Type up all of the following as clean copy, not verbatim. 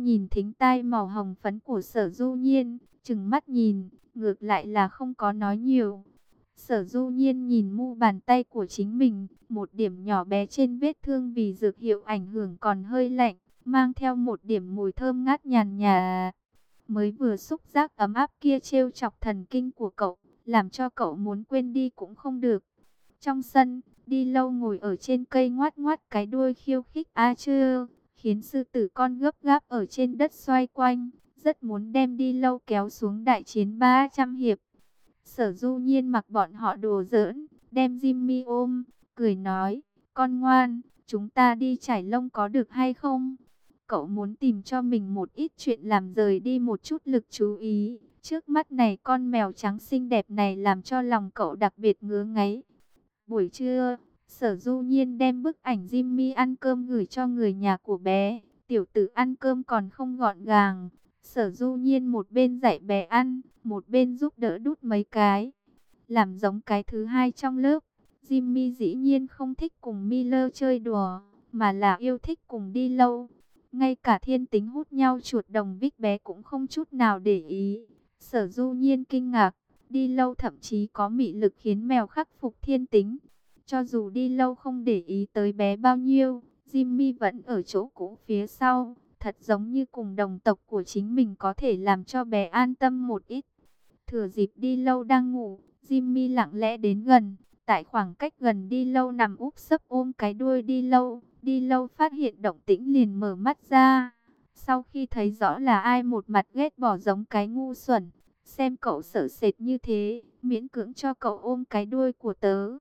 Lâm nhìn thính tai màu hồng phấn của Sở Du Nhiên, trừng mắt nhìn, ngược lại là không có nói nhiều. Sở Du Nhiên nhìn mu bàn tay của chính mình, một điểm nhỏ bé trên vết thương vì dược hiệu ảnh hưởng còn hơi lạnh, mang theo một điểm mùi thơm ngát nhàn nhạt. Mới vừa xúc giác ấm áp kia trêu chọc thần kinh của cậu, làm cho cậu muốn quên đi cũng không được. Trong sân, Đi Lâu ngồi ở trên cây ngoát ngoát cái đuôi khiêu khích a chư, khiến sư tử con gấp gáp ở trên đất xoay quanh, rất muốn đem Đi Lâu kéo xuống đại chiến 300 hiệp. Sở Du Nhiên mặc bọn họ đùa giỡn, đem Jimmy ôm, cười nói, con ngoan, chúng ta đi trải lông có được hay không? Cậu muốn tìm cho mình một ít chuyện làm rời đi một chút lực chú ý. Trước mắt này con mèo trắng xinh đẹp này làm cho lòng cậu đặc biệt ngứa ngáy. Buổi trưa, Sở Du Nhiên đem bức ảnh Jimmy ăn cơm gửi cho người nhà của bé. Tiểu tử ăn cơm còn không gọn gàng. Sở Du Nhiên một bên dạy bé ăn, một bên giúp đỡ đút mấy cái. Làm giống cái thứ hai trong lớp. Jimmy dĩ nhiên không thích cùng Miller chơi đùa, mà là yêu thích cùng Đi Lâu. Ngay cả thiên tính hút nhau chuột đồng Vích bé cũng không chút nào để ý. Sở Du Nhiên kinh ngạc, Đi Lâu thậm chí có mị lực khiến mèo khắc phục thiên tính. Cho dù Đi Lâu không để ý tới bé bao nhiêu, Jimmy vẫn ở chỗ cũ phía sau. Thật giống như cùng đồng tộc của chính mình có thể làm cho bé an tâm một ít. Thừa dịp Đi Lâu đang ngủ, Jimmy lặng lẽ đến gần. Tại khoảng cách gần Đi Lâu nằm úp sấp ôm cái đuôi Đi Lâu. Đi Lâu phát hiện động tĩnh liền mở mắt ra. Sau khi thấy rõ là ai, một mặt ghét bỏ giống cái ngu xuẩn. Xem cậu sợ sệt như thế, miễn cưỡng cho cậu ôm cái đuôi của tớ.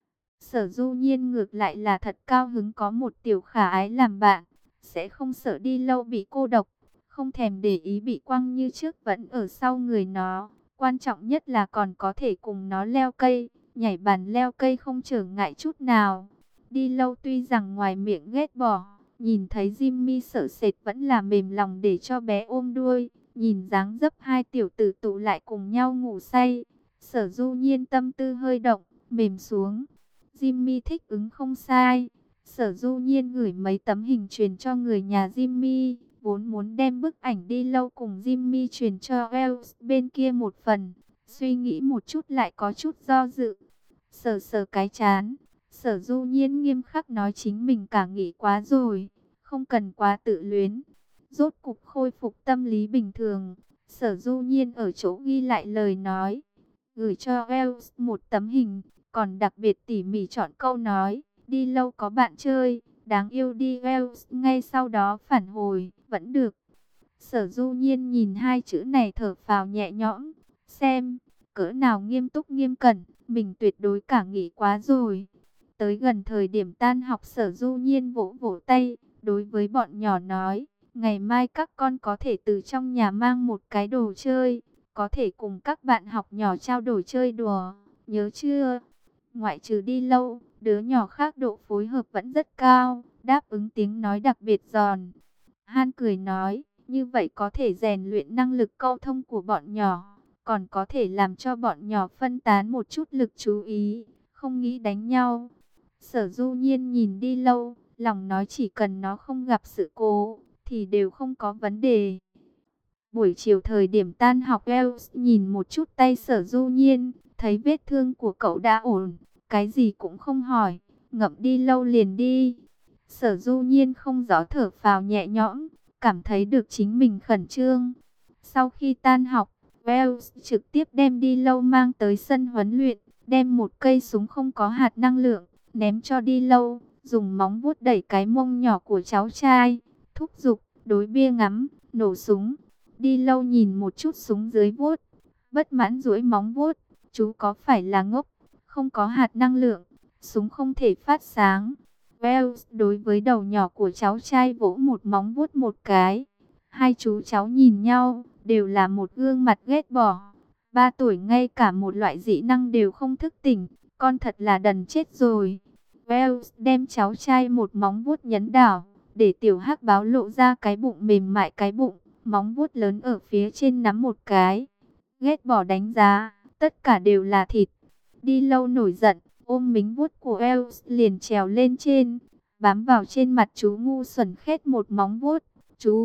Sở Du Nhiên ngược lại là thật cao hứng có một tiểu khả ái làm bạn. Sẽ không sợ Đi Lâu bị cô độc, không thèm để ý bị quăng như trước, vẫn ở sau người nó. Quan trọng nhất là còn có thể cùng nó leo cây, nhảy bàn leo cây không trở ngại chút nào. Đi Lâu tuy rằng ngoài miệng ghét bỏ, nhìn thấy Jimmy sợ sệt vẫn là mềm lòng để cho bé ôm đuôi. Nhìn dáng dấp hai tiểu tử tụ lại cùng nhau ngủ say, Sở Du Nhiên tâm tư hơi động, mềm xuống. Jimmy thích ứng không sai. Sở Du Nhiên gửi mấy tấm hình truyền cho người nhà Jimmy, vốn muốn đem bức ảnh Đi Lâu cùng Jimmy truyền cho Wells bên kia một phần. Suy nghĩ một chút lại có chút do dự. Sờ sờ cái chán, Sở Du Nhiên nghiêm khắc nói chính mình cả nghĩ quá rồi, không cần quá tự luyến. Rốt cục khôi phục tâm lý bình thường, Sở Du Nhiên ở chỗ ghi lại lời nói, gửi cho Wells một tấm hình, còn đặc biệt tỉ mỉ chọn câu nói, Đi Lâu có bạn chơi, đáng yêu đi. Wells ngay sau đó phản hồi, vẫn được. Sở Du Nhiên nhìn hai chữ này thở phào nhẹ nhõm, xem, cỡ nào nghiêm túc nghiêm cẩn, mình tuyệt đối cả nghĩ quá rồi. Tới gần thời điểm tan học, Sở Du Nhiên vỗ vỗ tay, đối với bọn nhỏ nói, ngày mai các con có thể từ trong nhà mang một cái đồ chơi, có thể cùng các bạn học nhỏ trao đổi chơi đùa, nhớ chưa? Ngoại trừ Đi Lâu, đứa nhỏ khác độ phối hợp vẫn rất cao, đáp ứng tiếng nói đặc biệt giòn. Han cười nói, như vậy có thể rèn luyện năng lực câu thông của bọn nhỏ, còn có thể làm cho bọn nhỏ phân tán một chút lực chú ý, không nghĩ đánh nhau. Sở Du Nhiên nhìn Đi Lâu, lòng nói chỉ cần nó không gặp sự cố, thì đều không có vấn đề. Buổi chiều thời điểm tan học, Wells nhìn một chút tay Sở Du Nhiên, thấy vết thương của cậu đã ổn, cái gì cũng không hỏi, ngậm Đi Lâu liền đi. Sở Du Nhiên không gió thở phào nhẹ nhõm, cảm thấy được chính mình khẩn trương. Sau khi tan học, Wells trực tiếp đem Đi Lâu mang tới sân huấn luyện, đem một cây súng không có hạt năng lượng ném cho Đi Lâu, dùng móng vuốt đẩy cái mông nhỏ của cháu trai, thúc giục, đối bia ngắm, nổ súng. Đi Lâu nhìn một chút súng dưới vuốt, bất mãn duỗi móng vuốt, chú có phải là ngốc, không có hạt năng lượng, súng không thể phát sáng. Wells đối với đầu nhỏ của cháu trai vỗ một móng vuốt một cái. Hai chú cháu nhìn nhau, đều là một gương mặt ghét bỏ. 3 tuổi ngay cả một loại dị năng đều không thức tỉnh, con thật là đần chết rồi. Wells đem cháu trai một móng vuốt nhấn đảo, để tiểu hắc báo lộ ra cái bụng mềm mại, cái bụng, móng vuốt lớn ở phía trên nắm một cái. Ghét bỏ đánh giá, tất cả đều là thịt. Đi Lâu nổi giận, ôm mính vuốt của Wells liền trèo lên trên, bám vào trên mặt chú ngu xuẩn khét một móng vuốt. Chú,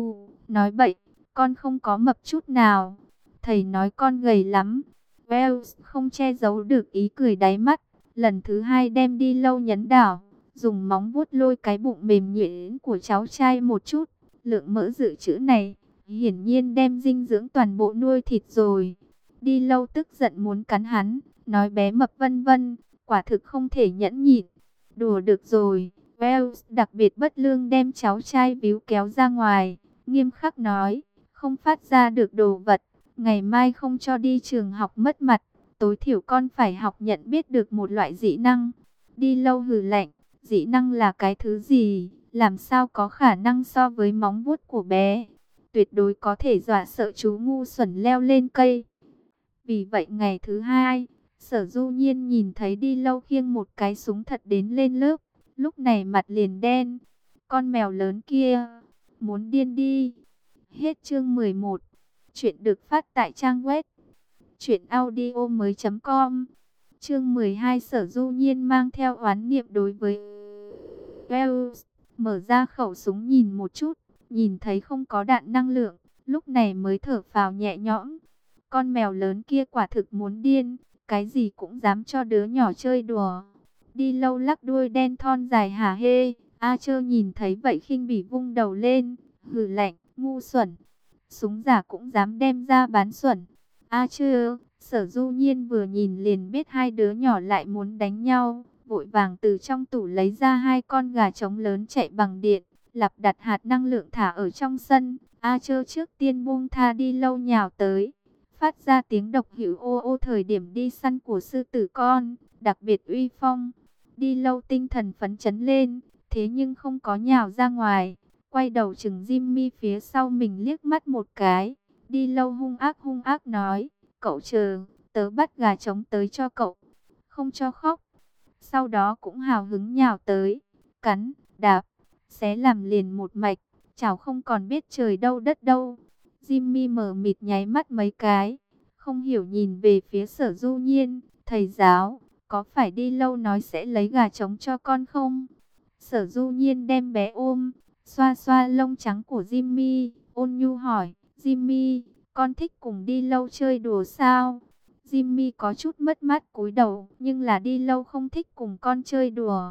Nói bậy, con không có mập chút nào. Thầy nói con gầy lắm. Wells không che giấu được ý cười đáy mắt. Lần thứ hai đem đi lâu nhấn đảo, dùng móng vuốt lôi cái bụng mềm nhuyễn của cháu trai một chút. Lượng mỡ dự trữ này, hiển nhiên đem dinh dưỡng toàn bộ nuôi thịt rồi. Đi lâu tức giận muốn cắn hắn, nói bé mập vân vân, quả thực không thể nhẫn nhịn. Đùa được rồi, Wells đặc biệt bất lương đem cháu trai víu kéo ra ngoài, nghiêm khắc nói, không phát ra được đồ vật, ngày mai không cho đi trường học mất mặt, tối thiểu con phải học nhận biết được một loại dị năng. Đi lâu hừ lạnh, dị năng là cái thứ gì, làm sao có khả năng so với móng vuốt của bé, tuyệt đối có thể dọa sợ chú ngu xuẩn leo lên cây. Vì vậy ngày thứ hai, Sở Du Nhiên nhìn thấy đi lâu khiêng một cái súng thật đến lên lớp, lúc này mặt liền đen. Con mèo lớn kia, muốn điên đi. Hết chương 11. Chuyện được phát tại trang web truyệnaudiomoi.com. Chương 12, Sở Du Nhiên mang theo oán niệm đối với Wells, mở ra khẩu súng nhìn một chút, nhìn thấy không có đạn năng lượng, lúc này mới thở phào nhẹ nhõm. Con mèo lớn kia quả thực muốn điên, cái gì cũng dám cho đứa nhỏ chơi đùa. Đi lâu lắc đuôi đen thon dài hả hê, A Chơ nhìn thấy vậy khinh bỉ vung đầu lên, hừ lạnh, ngu xuẩn. Súng giả cũng dám đem ra bán xuẩn. A Chơ, Sở Du Nhiên vừa nhìn liền biết hai đứa nhỏ lại muốn đánh nhau, vội vàng từ trong tủ lấy ra hai con gà trống lớn chạy bằng điện, lắp đặt hạt năng lượng thả ở trong sân. A Chơ trước tiên buông tha đi lâu nhào tới, phát ra tiếng độc hữu ô ô thời điểm đi săn của sư tử con, đặc biệt uy phong. Đi lâu tinh thần phấn chấn lên, thế nhưng không có nhào ra ngoài, quay đầu chừng Jimmy phía sau mình liếc mắt một cái. Đi lâu hung ác nói, cậu chờ, tớ bắt gà trống tới cho cậu, không cho khóc. Sau đó cũng hào hứng nhào tới, cắn, đạp, xé làm liền một mạch, chảo không còn biết trời đâu đất đâu. Jimmy mờ mịt nháy mắt mấy cái, không hiểu nhìn về phía Sở Du Nhiên, thầy giáo, có phải đi lâu nói sẽ lấy gà trống cho con không? Sở Du Nhiên đem bé ôm, xoa xoa lông trắng của Jimmy, ôn nhu hỏi, Jimmy, con thích cùng đi lâu chơi đùa sao? Jimmy có chút mất mát cúi đầu, nhưng là đi lâu không thích cùng con chơi đùa.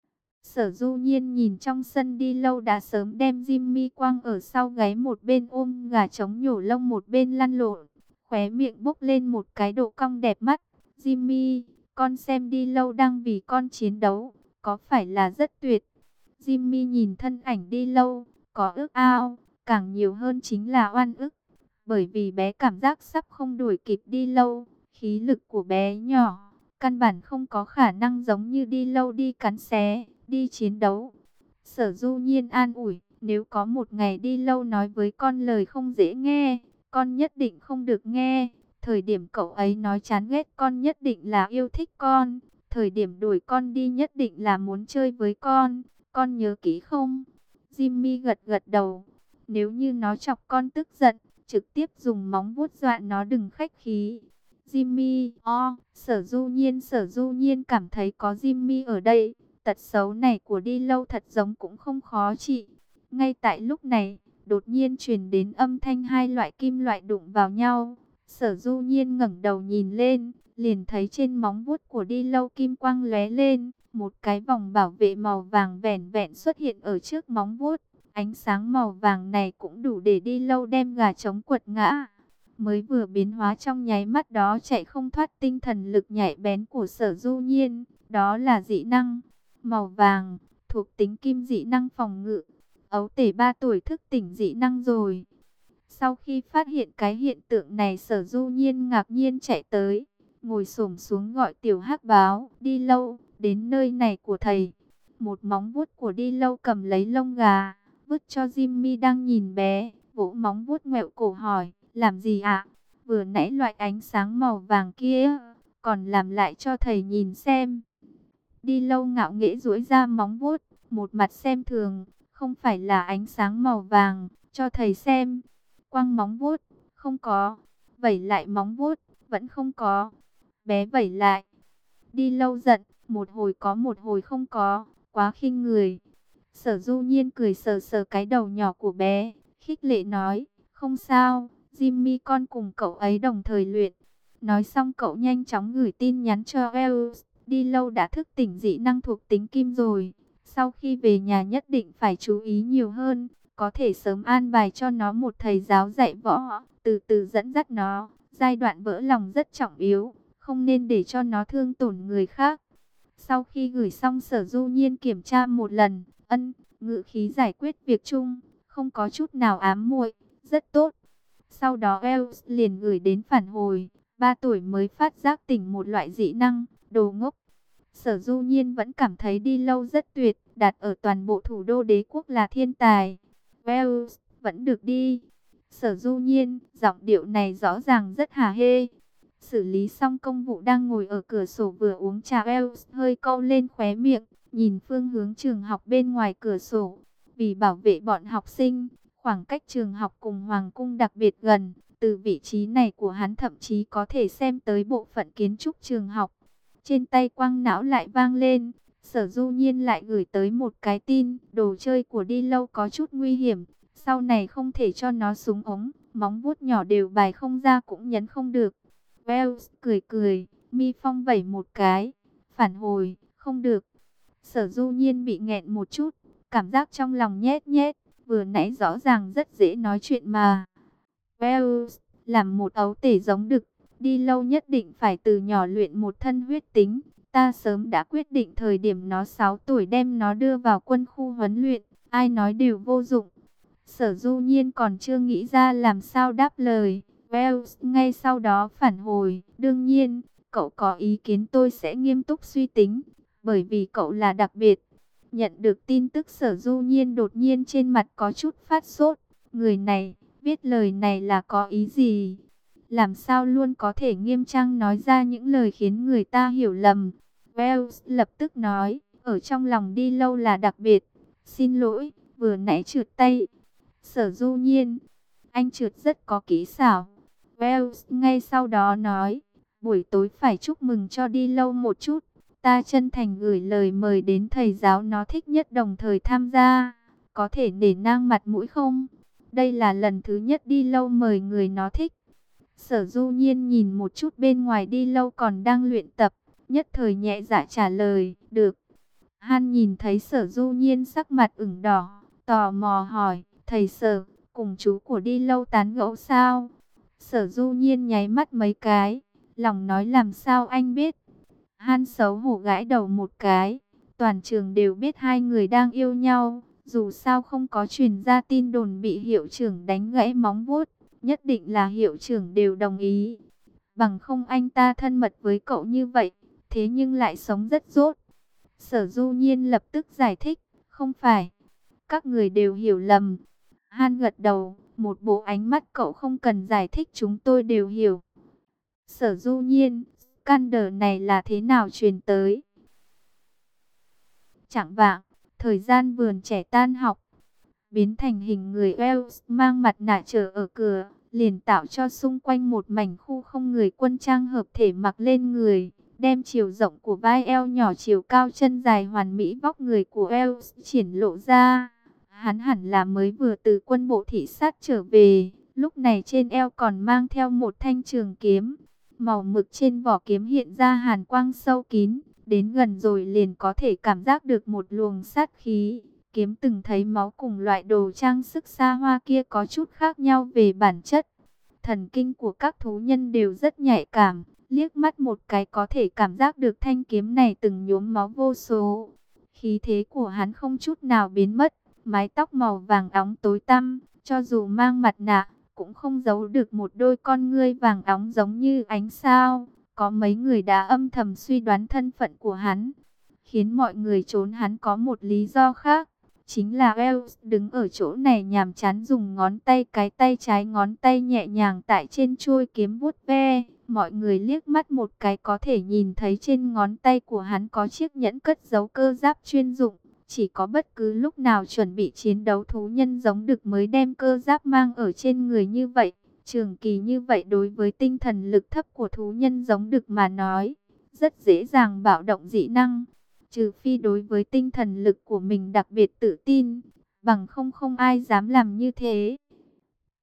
Sở Du Nhiên nhìn trong sân đi lâu đã sớm đem Jimmy quăng ở sau gáy, một bên ôm gà trống nhổ lông một bên lăn lộn, khóe miệng bốc lên một cái độ cong đẹp mắt. Jimmy, con xem đi lâu đang vì con chiến đấu, có phải là rất tuyệt? Jimmy nhìn thân ảnh đi lâu, có ước ao, càng nhiều hơn chính là oan ức. Bởi vì bé cảm giác sắp không đuổi kịp đi lâu, khí lực của bé nhỏ, căn bản không có khả năng giống như đi lâu đi cắn xé, đi chiến đấu. Sở Du Nhiên an ủi, nếu có một ngày đi lâu nói với con lời không dễ nghe, con nhất định không được nghe. Thời điểm cậu ấy nói chán ghét con nhất định là yêu thích con. Thời điểm đuổi con đi nhất định là muốn chơi với con nhớ kỹ không? Jimmy gật gật đầu. Nếu như nó chọc con tức giận, trực tiếp dùng móng vuốt dọa nó đừng khách khí. Jimmy, Sở Du Nhiên cảm thấy có Jimmy ở đây, tật xấu này của đi lâu thật giống cũng không khó trị. Ngay tại lúc này, đột nhiên truyền đến âm thanh hai loại kim loại đụng vào nhau. Sở Du Nhiên ngẩng đầu nhìn lên, liền thấy trên móng vuốt của đi lâu kim quang lóe lên, một cái vòng bảo vệ màu vàng vẻn vẹn xuất hiện ở trước móng vuốt. Ánh sáng màu vàng này cũng đủ để đi lâu đem gà trống quật ngã. Mới vừa biến hóa trong nháy mắt đó chạy không thoát tinh thần lực nhạy bén của Sở Du Nhiên, đó là dị năng màu vàng, thuộc tính kim dị năng phòng ngự. Ấu tể 3 tuổi thức tỉnh dị năng rồi. Sau khi phát hiện cái hiện tượng này, Sở Du Nhiên ngạc nhiên chạy tới, ngồi xổm xuống gọi tiểu hắc báo, đi lâu, đến nơi này của thầy. Một móng vuốt của đi lâu cầm lấy lông gà, vứt cho Jimmy đang nhìn bé, vỗ móng vuốt ngoẹo cổ hỏi, làm gì ạ? Vừa nãy loại ánh sáng màu vàng kia, còn làm lại cho thầy nhìn xem. Đi lâu ngạo nghễ duỗi ra móng vuốt, một mặt xem thường, không phải là ánh sáng màu vàng, cho thầy xem. Quăng móng vuốt, không có. Vẩy lại móng vuốt, vẫn không có. Bé vẩy lại. Đi lâu giận, một hồi có một hồi không có, quá khinh người. Sở Du Nhiên cười sờ sờ cái đầu nhỏ của bé, khích lệ nói, không sao, Jimmy con cùng cậu ấy đồng thời luyện. Nói xong cậu nhanh chóng gửi tin nhắn cho Els, đi lâu đã thức tỉnh dị năng thuộc tính kim rồi. Sau khi về nhà nhất định phải chú ý nhiều hơn, có thể sớm an bài cho nó một thầy giáo dạy võ, từ từ dẫn dắt nó. Giai đoạn vỡ lòng rất trọng yếu, không nên để cho nó thương tổn người khác. Sau khi gửi xong Sở Du Nhiên kiểm tra một lần, ngữ khí giải quyết việc chung, không có chút nào ám muội, rất tốt. Sau đó Els liền gửi đến phản hồi, 3 tuổi mới phát giác tỉnh một loại dị năng, đồ ngốc. Sở Du Nhiên vẫn cảm thấy đi lâu rất tuyệt, đặt ở toàn bộ thủ đô đế quốc là thiên tài. Els, vẫn được đi. Sở Du Nhiên, giọng điệu này rõ ràng rất hả hê. Xử lý xong công vụ đang ngồi ở cửa sổ vừa uống trà, Els hơi cau lên khóe miệng, nhìn phương hướng trường học bên ngoài cửa sổ. Vì bảo vệ bọn học sinh, khoảng cách trường học cùng hoàng cung đặc biệt gần. Từ vị trí này của hắn thậm chí có thể xem tới bộ phận kiến trúc trường học. Trên tay quang não lại vang lên, Sở Du Nhiên lại gửi tới một cái tin, đồ chơi của đi lâu có chút nguy hiểm, sau này không thể cho nó súng ống, móng vuốt nhỏ đều bài không ra cũng nhấn không được. Wells cười cười, mi phong vẩy một cái, phản hồi, không được. Sở Du Nhiên bị nghẹn một chút, cảm giác trong lòng nhét nhét, vừa nãy rõ ràng rất dễ nói chuyện mà. Wells, làm một ấu tể giống đực, đi lâu nhất định phải từ nhỏ luyện một thân huyết tính. Ta sớm đã quyết định thời điểm nó 6 tuổi đem nó đưa vào quân khu huấn luyện, ai nói đều vô dụng. Sở Du Nhiên còn chưa nghĩ ra làm sao đáp lời. Wells ngay sau đó phản hồi, đương nhiên, cậu có ý kiến tôi sẽ nghiêm túc suy tính, bởi vì cậu là đặc biệt. Nhận được tin tức Sở Du Nhiên đột nhiên trên mặt có chút phát sốt, người này, viết lời này là có ý gì? Làm sao luôn có thể nghiêm trang nói ra những lời khiến người ta hiểu lầm? Wells lập tức nói, ở trong lòng đi lâu là đặc biệt. Xin lỗi, vừa nãy trượt tay. Sở Du Nhiên, anh trượt rất có kỹ xảo. Wells ngay sau đó nói, buổi tối phải chúc mừng cho đi lâu một chút. Ta chân thành gửi lời mời đến thầy giáo nó thích nhất đồng thời tham gia. Có thể nể nang mặt mũi không? Đây là lần thứ nhất đi lâu mời người nó thích. Sở Du Nhiên nhìn một chút bên ngoài đi lâu còn đang luyện tập, nhất thời nhẹ dạ trả lời, được. Han nhìn thấy Sở Du Nhiên sắc mặt ửng đỏ, tò mò hỏi, thầy Sở, cùng chú của đi lâu tán gẫu sao? Sở Du Nhiên nháy mắt mấy cái, lòng nói làm sao anh biết? Han xấu hổ gãi đầu một cái, toàn trường đều biết hai người đang yêu nhau, dù sao không có truyền ra tin đồn bị hiệu trưởng đánh gãy móng vuốt. Nhất định là hiệu trưởng đều đồng ý. Bằng không anh ta thân mật với cậu như vậy, thế nhưng lại sống rất dốt. Sở Du Nhiên lập tức giải thích, không phải. Các người đều hiểu lầm. Han gật đầu, một bộ ánh mắt cậu không cần giải thích chúng tôi đều hiểu. Sở Du Nhiên, scandal này là thế nào truyền tới? Chẳng vạng, thời gian vườn trẻ tan học, biến thành hình người Wells mang mặt nạ chờ ở cửa, liền tạo cho xung quanh một mảnh khu không người quân trang hợp thể mặc lên người, đem chiều rộng của vai eo nhỏ chiều cao chân dài hoàn mỹ vóc người của Wells triển lộ ra. Hắn hẳn là mới vừa từ quân bộ thị sát trở về, lúc này trên eo còn mang theo một thanh trường kiếm. Màu mực trên vỏ kiếm hiện ra hàn quang sâu kín, đến gần rồi liền có thể cảm giác được một luồng sát khí. Kiếm từng thấy máu cùng loại đồ trang sức xa hoa kia có chút khác nhau về bản chất. Thần kinh của các thú nhân đều rất nhạy cảm, liếc mắt một cái có thể cảm giác được thanh kiếm này từng nhuốm máu vô số. Khí thế của hắn không chút nào biến mất, mái tóc màu vàng óng tối tăm, cho dù mang mặt nạ, cũng không giấu được một đôi con ngươi vàng óng giống như ánh sao. Có mấy người đã âm thầm suy đoán thân phận của hắn, khiến mọi người trốn hắn có một lý do khác. Chính là Wells đứng ở chỗ này nhàm chán dùng ngón tay cái tay trái ngón tay nhẹ nhàng tại trên chuôi kiếm vuốt ve. Mọi người liếc mắt một cái có thể nhìn thấy trên ngón tay của hắn có chiếc nhẫn cất giấu cơ giáp chuyên dụng. Chỉ có bất cứ lúc nào chuẩn bị chiến đấu thú nhân giống đực mới đem cơ giáp mang ở trên người như vậy. Trường kỳ như vậy đối với tinh thần lực thấp của thú nhân giống đực mà nói, rất dễ dàng bạo động dị năng. Trừ phi đối với tinh thần lực của mình đặc biệt tự tin, bằng không ai dám làm như thế.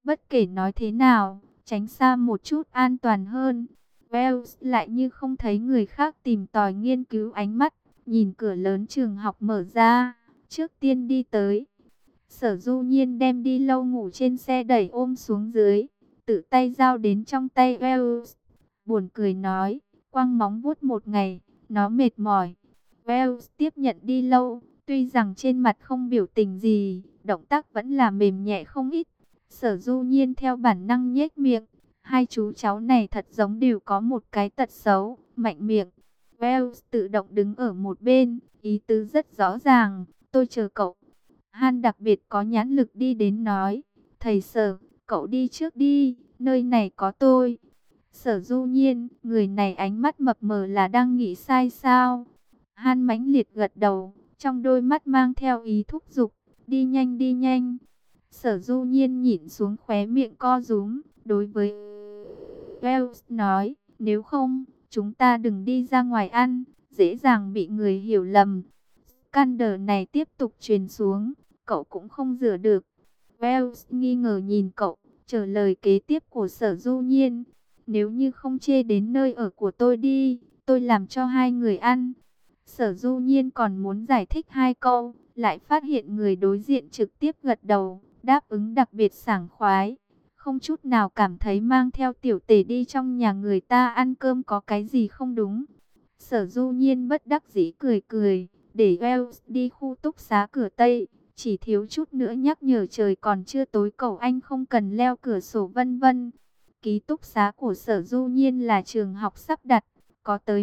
Bất kể nói thế nào, tránh xa một chút an toàn hơn. Wells lại như không thấy người khác tìm tòi nghiên cứu, ánh mắt nhìn cửa lớn trường học mở ra, trước tiên đi tới. Sở Du Nhiên đem đi lâu ngủ trên xe đẩy ôm xuống dưới, tự tay giao đến trong tay Wells. Buồn cười nói, quăng móng vuốt một ngày, nó mệt mỏi. Wells tiếp nhận đi lâu, tuy rằng trên mặt không biểu tình gì, động tác vẫn là mềm nhẹ không ít. Sở Du Nhiên theo bản năng nhếch miệng, hai chú cháu này thật giống đều có một cái tật xấu, mạnh miệng. Wells tự động đứng ở một bên, ý tứ rất rõ ràng, tôi chờ cậu. Han đặc biệt có nhãn lực đi đến nói, thầy Sở, cậu đi trước đi, nơi này có tôi. Sở Du Nhiên, người này ánh mắt mập mờ là đang nghĩ sai sao? Han mãnh liệt gật đầu, trong đôi mắt mang theo ý thúc giục, đi nhanh đi nhanh. Sở Du Nhiên nhịn xuống khóe miệng co rúm, đối với Wells nói, nếu không, chúng ta đừng đi ra ngoài ăn, dễ dàng bị người hiểu lầm. Scandal này tiếp tục truyền xuống, cậu cũng không rửa được. Wells nghi ngờ nhìn cậu, chờ lời kế tiếp của Sở Du Nhiên. Nếu như không chê đến nơi ở của tôi đi, tôi làm cho hai người ăn. Sở Du Nhiên còn muốn giải thích hai câu, lại phát hiện người đối diện trực tiếp gật đầu, đáp ứng đặc biệt sảng khoái. Không chút nào cảm thấy mang theo tiểu tể đi trong nhà người ta ăn cơm có cái gì không đúng. Sở Du Nhiên bất đắc dĩ cười cười, để Wells đi khu túc xá cửa Tây. Chỉ thiếu chút nữa nhắc nhở trời còn chưa tối cậu anh không cần leo cửa sổ vân vân. Ký túc xá của Sở Du Nhiên là trường học sắp đặt, có tới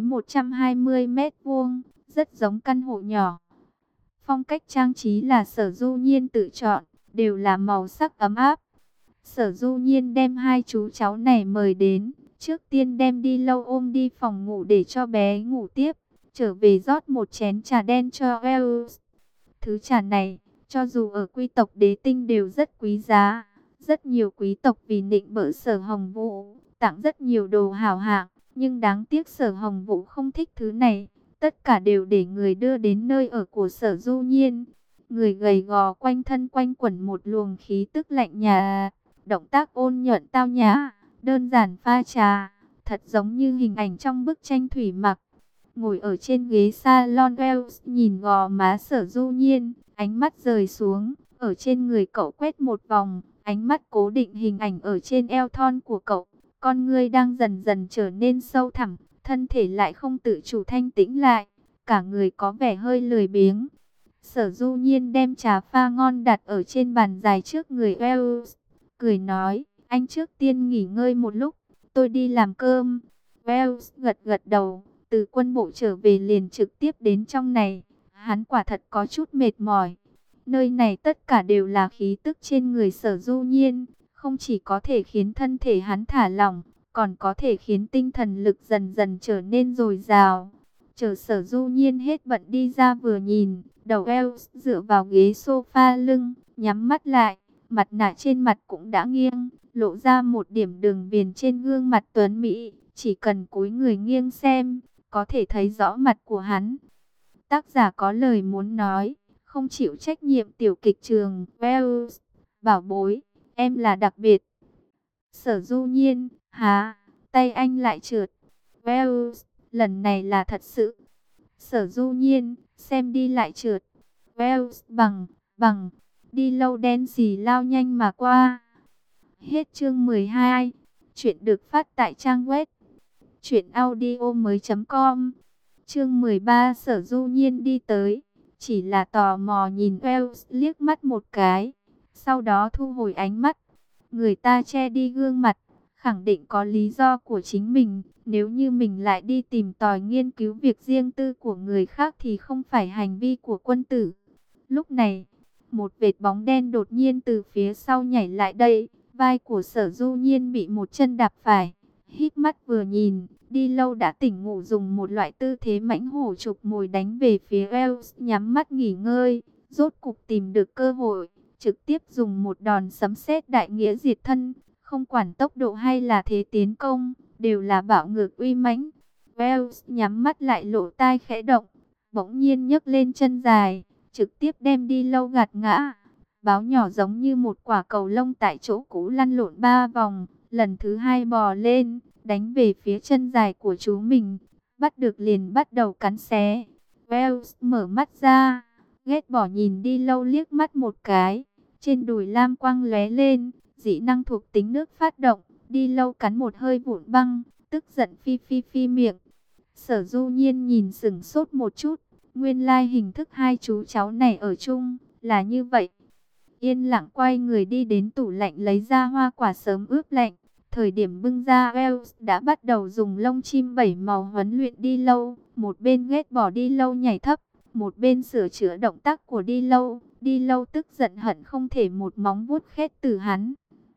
120 mét vuông, rất giống căn hộ nhỏ. Phong cách trang trí là Sở Du Nhiên tự chọn, đều là màu sắc ấm áp. Sở Du Nhiên đem hai chú cháu này mời đến, trước tiên đem đi lâu ôm đi phòng ngủ để cho bé ngủ tiếp, trở về rót một chén trà đen cho Wells. Thứ trà này, cho dù ở quý tộc đế tinh đều rất quý giá. Rất nhiều quý tộc vì nịnh bợ Sở Hồng Vũ, tặng rất nhiều đồ hảo hạng, nhưng đáng tiếc Sở Hồng Vũ không thích thứ này. Tất cả đều để người đưa đến nơi ở của Sở Du Nhiên. Người gầy gò quanh thân quanh quẩn một luồng khí tức lạnh nhà, động tác ôn nhuận tao nhã, đơn giản pha trà, thật giống như hình ảnh trong bức tranh thủy mặc. Ngồi ở trên ghế salon, Wells nhìn gò má Sở Du Nhiên, ánh mắt rời xuống, ở trên người cậu quét một vòng, ánh mắt cố định hình ảnh ở trên eo thon của cậu. Con ngươi đang dần dần trở nên sâu thẳm, thân thể lại không tự chủ thanh tĩnh lại, cả người có vẻ hơi lười biếng. Sở Du Nhiên đem trà pha ngon đặt ở trên bàn dài trước người Wells, cười nói, anh trước tiên nghỉ ngơi một lúc, tôi đi làm cơm. Wells gật gật đầu, từ quân bộ trở về liền trực tiếp đến trong này, hắn quả thật có chút mệt mỏi. Nơi này tất cả đều là khí tức trên người Sở Du Nhiên, không chỉ có thể khiến thân thể hắn thả lỏng, còn có thể khiến tinh thần lực dần dần trở nên dồi dào. Chờ Sở Du Nhiên hết bận đi ra vừa nhìn, đầu Wells dựa vào ghế sofa lưng, nhắm mắt lại, mặt nạ trên mặt cũng đã nghiêng, lộ ra một điểm đường viền trên gương mặt tuấn mỹ, chỉ cần cúi người nghiêng xem, có thể thấy rõ mặt của hắn. Tác giả có lời muốn nói, không chịu trách nhiệm tiểu kịch trường. Wells, bảo bối, em là đặc biệt. Sở Du Nhiên, hả, tay anh lại trượt. Wells, lần này là thật sự. Sở Du Nhiên, xem đi lại trượt. Wells, bằng, đi lâu đen xì lao nhanh mà qua. Hết chương 12, chuyện được phát tại trang web truyệnaudiomoi.com. Chương 13, Sở Du Nhiên đi tới, chỉ là tò mò nhìn Wells liếc mắt một cái, sau đó thu hồi ánh mắt. Người ta che đi gương mặt, khẳng định có lý do của chính mình, nếu như mình lại đi tìm tòi nghiên cứu việc riêng tư của người khác thì không phải hành vi của quân tử. Lúc này, một vệt bóng đen đột nhiên từ phía sau nhảy lại đây, vai của Sở Du Nhiên bị một chân đạp phải. Hít mắt vừa nhìn, đi lâu đã tỉnh ngủ, dùng một loại tư thế mãnh hổ chụp mồi đánh về phía Wells, nhắm mắt nghỉ ngơi, rốt cục tìm được cơ hội, trực tiếp dùng một đòn sấm sét đại nghĩa diệt thân, không quản tốc độ hay là thế tiến công, đều là bạo ngược uy mãnh. Wells nhắm mắt lại, lỗ tai khẽ động, bỗng nhiên nhấc lên chân dài, trực tiếp đem đi lâu gạt ngã. báo nhỏ giống như một quả cầu lông tại chỗ cũ lăn lộn 3 vòng, lần thứ 2 bò lên, đánh về phía chân dài của chú mình, bắt được liền bắt đầu cắn xé. Wells mở mắt ra, ghét bỏ nhìn đi lâu liếc mắt một cái, trên đùi lam quang lóe lên, dị năng thuộc tính nước phát động, đi lâu cắn một hơi vụn băng, tức giận phi phi phi miệng. Sở Du Nhiên nhìn sững sốt một chút, nguyên lai hình thức hai chú cháu này ở chung là như vậy. Yên lặng quay người đi đến tủ lạnh lấy ra hoa quả sớm ướp lạnh. Thời điểm bưng ra, Wells đã bắt đầu dùng lông chim 7 màu huấn luyện đi lâu. Một bên ghét bỏ đi lâu nhảy thấp, một bên sửa chữa động tác của đi lâu. Đi lâu tức giận hận không thể một móng vuốt khét từ hắn.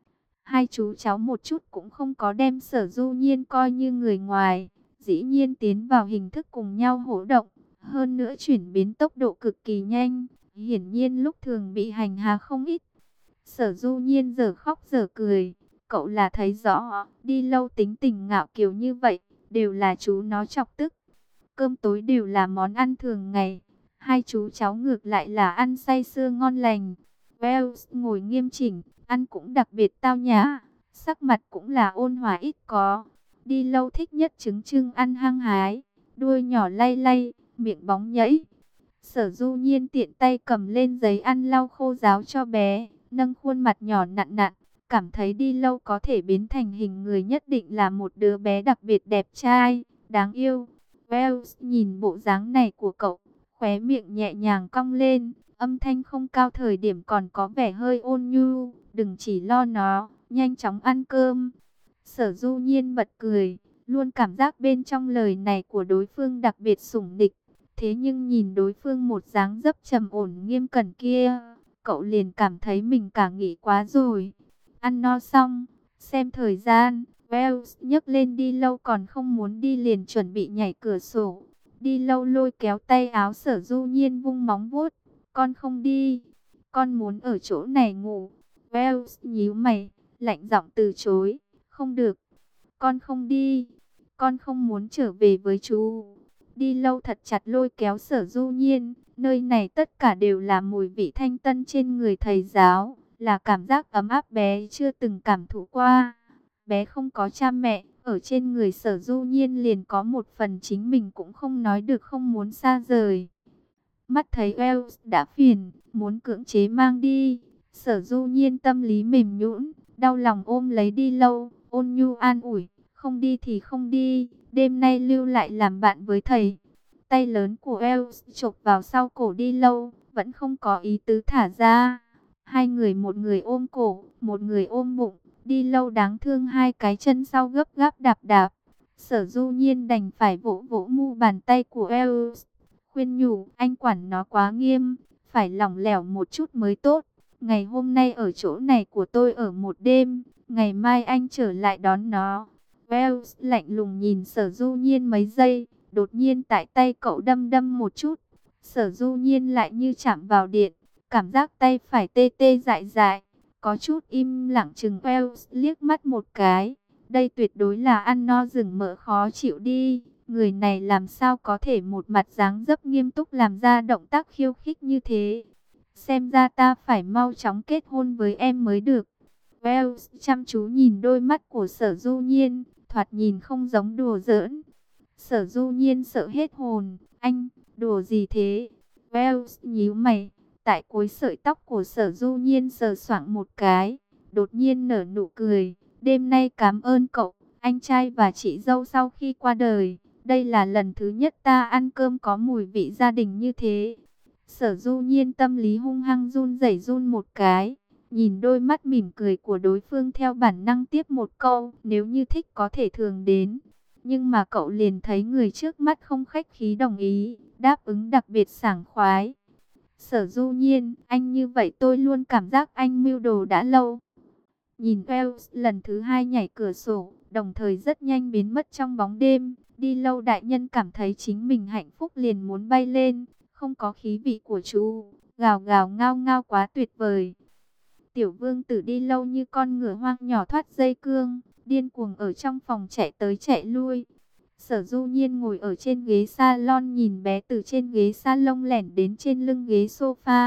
Hai chú cháu một chút cũng không có đem Sở Du Nhiên coi như người ngoài. Dĩ nhiên tiến vào hình thức cùng nhau hỗ động. Hơn nữa chuyển biến tốc độ cực kỳ nhanh. Hiển nhiên lúc thường bị hành hạ không ít. Sở Du Nhiên giờ khóc giờ cười. Cậu là thấy rõ, đi lâu tính tình ngạo kiều như vậy, đều là chú nó chọc tức. Cơm tối đều là món ăn thường ngày. Hai chú cháu ngược lại là ăn say sưa ngon lành. Wells ngồi nghiêm chỉnh, ăn cũng đặc biệt tao nhã. Sắc mặt cũng là ôn hòa ít có. Đi lâu thích nhất trứng trưng ăn hăng hái. Đuôi nhỏ lay lay, miệng bóng nhảy. Sở Du Nhiên tiện tay cầm lên giấy ăn lau khô ráo cho bé, nâng khuôn mặt nhỏ nặn nặn, cảm thấy đi lâu có thể biến thành hình người nhất định là một đứa bé đặc biệt đẹp trai, đáng yêu. Wells nhìn bộ dáng này của cậu, khóe miệng nhẹ nhàng cong lên, âm thanh không cao thời điểm còn có vẻ hơi ôn nhu, đừng chỉ lo nó, nhanh chóng ăn cơm. Sở Du Nhiên bật cười, luôn cảm giác bên trong lời này của đối phương đặc biệt sủng nịch. Thế nhưng nhìn đối phương một dáng dấp trầm ổn nghiêm cẩn kia, cậu liền cảm thấy mình cả nghĩ quá rồi. Ăn no xong, xem thời gian, Wells nhấc lên đi lâu còn không muốn đi liền chuẩn bị nhảy cửa sổ. Đi lâu lôi kéo tay áo Sở Du Nhiên vung móng vuốt. Con không đi, con muốn ở chỗ này ngủ. Wells nhíu mày, lạnh giọng từ chối. Không được, con không đi, con không muốn trở về với chú. Đi lâu thật chặt lôi kéo Sở Du Nhiên, nơi này tất cả đều là mùi vị thanh tân trên người thầy giáo, là cảm giác ấm áp bé chưa từng cảm thụ qua. Bé không có cha mẹ, ở trên người Sở Du Nhiên liền có một phần chính mình cũng không nói được không muốn xa rời. Mắt thấy Wells đã phiền, muốn cưỡng chế mang đi, Sở Du Nhiên tâm lý mềm nhũn, đau lòng ôm lấy đi lâu, ôn nhu an ủi, không đi thì không đi. Đêm nay lưu lại làm bạn với thầy. Tay lớn của Wells chộp vào sau cổ đi lâu, vẫn không có ý tứ thả ra. Hai người, một người ôm cổ, một người ôm bụng. Đi lâu đáng thương hai cái chân sau gấp gáp đạp đạp. Sở Du Nhiên đành phải vỗ vỗ mu bàn tay của Wells, khuyên nhủ, anh quản nó quá nghiêm, phải lỏng lẻo một chút mới tốt. Ngày hôm nay ở chỗ này của tôi ở một đêm, ngày mai anh trở lại đón nó. Wells lạnh lùng nhìn Sở Du Nhiên mấy giây, đột nhiên tại tay cậu đâm đâm một chút. Sở Du Nhiên lại như chạm vào điện, cảm giác tay phải tê tê dại dại, có chút im lặng chừng Wells liếc mắt một cái. Đây tuyệt đối là ăn no rừng mỡ khó chịu đi, người này làm sao có thể một mặt dáng dấp nghiêm túc làm ra động tác khiêu khích như thế. Xem ra ta phải mau chóng kết hôn với em mới được. Wells chăm chú nhìn đôi mắt của Sở Du Nhiên, thoạt nhìn không giống đùa giỡn. Sở Du Nhiên sợ hết hồn, anh, đùa gì thế? Wells nhíu mày, tại cuối sợi tóc của Sở Du Nhiên sờ soạng một cái, đột nhiên nở nụ cười. Đêm nay cảm ơn cậu, anh trai và chị dâu sau khi qua đời. Đây là lần thứ nhất ta ăn cơm có mùi vị gia đình như thế. Sở Du Nhiên tâm lý hung hăng run rẩy run một cái. Nhìn đôi mắt mỉm cười của đối phương theo bản năng tiếp một câu, nếu như thích có thể thường đến. Nhưng mà cậu liền thấy người trước mắt không khách khí đồng ý, đáp ứng đặc biệt sảng khoái. Sở Du Nhiên, anh như vậy tôi luôn cảm giác anh mưu đồ đã lâu. Nhìn Wells lần thứ hai nhảy cửa sổ, đồng thời rất nhanh biến mất trong bóng đêm. Đi lâu đại nhân cảm thấy chính mình hạnh phúc liền muốn bay lên, không có khí vị của chú, gào gào ngao ngao quá tuyệt vời. Tiểu vương tử đi lâu như con ngựa hoang nhỏ thoát dây cương, điên cuồng ở trong phòng chạy tới chạy lui. Sở Du Nhiên ngồi ở trên ghế salon nhìn bé từ trên ghế salon lẻn đến trên lưng ghế sofa,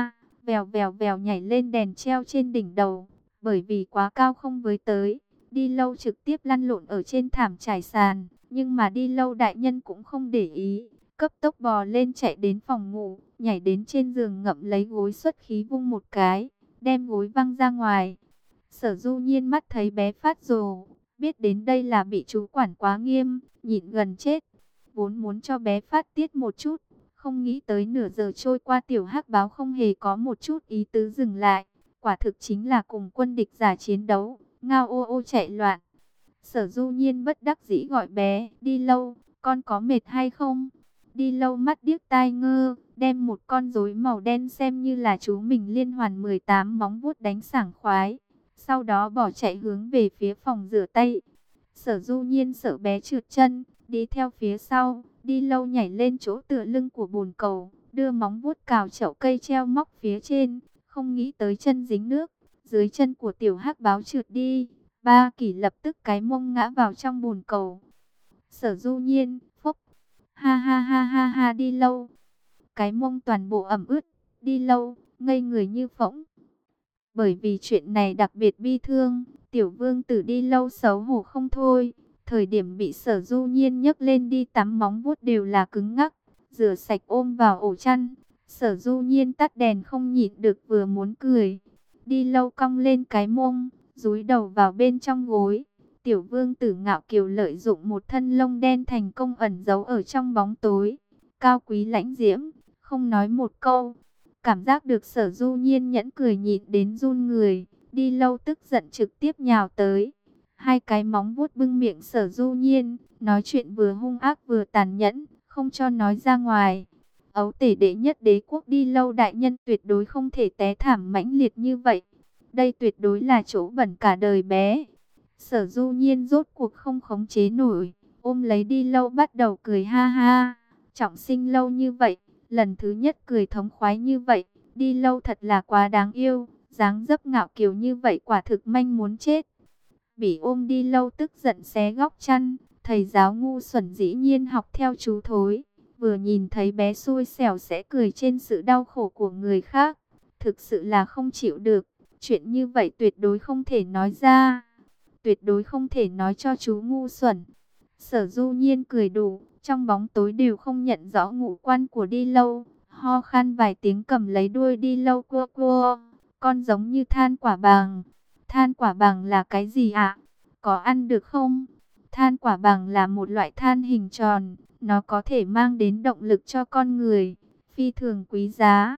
vèo vèo vèo nhảy lên đèn treo trên đỉnh đầu, bởi vì quá cao không với tới. Đi Lâu trực tiếp lăn lộn ở trên thảm trải sàn, nhưng mà Đi Lâu đại nhân cũng không để ý, cấp tốc bò lên chạy đến phòng ngủ, nhảy đến trên giường ngậm lấy gối xuất khí vung một cái, đem gối văng ra ngoài. Sở Du Nhiên mắt thấy bé phát rồ, biết đến đây là bị chú quản quá nghiêm, nhịn gần chết, vốn muốn cho bé phát tiết một chút, không nghĩ tới nửa giờ trôi qua tiểu hắc báo không hề có một chút ý tứ dừng lại, quả thực chính là cùng quân địch giả chiến đấu, ngao ô ô chạy loạn. Sở Du Nhiên bất đắc dĩ gọi bé, Đi Lâu, con có mệt hay không? Đi Lâu mắt điếc tai ngơ, đem một con rối màu đen xem như là chú mình liên hoàn 18 móng vuốt đánh sảng khoái. Sau đó bỏ chạy hướng về phía phòng rửa tay. Sở Du Nhiên sợ bé trượt chân, đi theo phía sau. Đi Lâu nhảy lên chỗ tựa lưng của bồn cầu, đưa móng vuốt cào chậu cây treo móc phía trên, không nghĩ tới chân dính nước. Dưới chân của tiểu hắc báo trượt đi, Ba Kỷ lập tức cái mông ngã vào trong bồn cầu. Sở Du Nhiên, phốc, ha ha ha ha ha. Đi Lâu, cái mông toàn bộ ẩm ướt. Đi Lâu, ngây người như phỗng. Bởi vì chuyện này đặc biệt bi thương, tiểu vương tử Đi Lâu xấu hổ không thôi. Thời điểm bị Sở Du Nhiên nhấc lên đi tắm móng vuốt đều là cứng ngắc, rửa sạch ôm vào ổ chăn. Sở Du Nhiên tắt đèn không nhịn được vừa muốn cười. Đi Lâu cong lên cái mông, dúi đầu vào bên trong gối. Tiểu vương tử ngạo kiều lợi dụng một thân lông đen thành công ẩn giấu ở trong bóng tối. Cao quý lãnh diễm, không nói một câu. Cảm giác được Sở Du Nhiên nhẫn cười nhịn đến run người. Đi Lâu tức giận trực tiếp nhào tới. Hai cái móng vuốt bưng miệng Sở Du Nhiên, nói chuyện vừa hung ác vừa tàn nhẫn, không cho nói ra ngoài. Ấu tể đệ nhất đế quốc Đi Lâu đại nhân tuyệt đối không thể té thảm mãnh liệt như vậy. Đây tuyệt đối là chỗ bẩn cả đời bé. Sở Du Nhiên rốt cuộc không khống chế nổi, ôm lấy Đi Lâu bắt đầu cười ha ha. Trọng sinh lâu như vậy, lần thứ nhất cười thống khoái như vậy, Đi Lâu thật là quá đáng yêu, dáng dấp ngạo kiều như vậy quả thực manh muốn chết. Bỉ ôm Đi Lâu tức giận xé góc chăn, thầy giáo ngu xuẩn dĩ nhiên học theo chú thối, vừa nhìn thấy bé xui xẻo sẽ cười trên sự đau khổ của người khác, thực sự là không chịu được, chuyện như vậy tuyệt đối không thể nói ra, tuyệt đối không thể nói cho chú ngu xuẩn. Sở Du Nhiên cười đủ, trong bóng tối đều không nhận rõ ngũ quan của Đi Lâu, ho khan vài tiếng cầm lấy đuôi Đi Lâu cua cua, con giống như than quả bàng. Than quả bàng là cái gì ạ? Có ăn được không? Than quả bàng là một loại than hình tròn, nó có thể mang đến động lực cho con người, phi thường quý giá.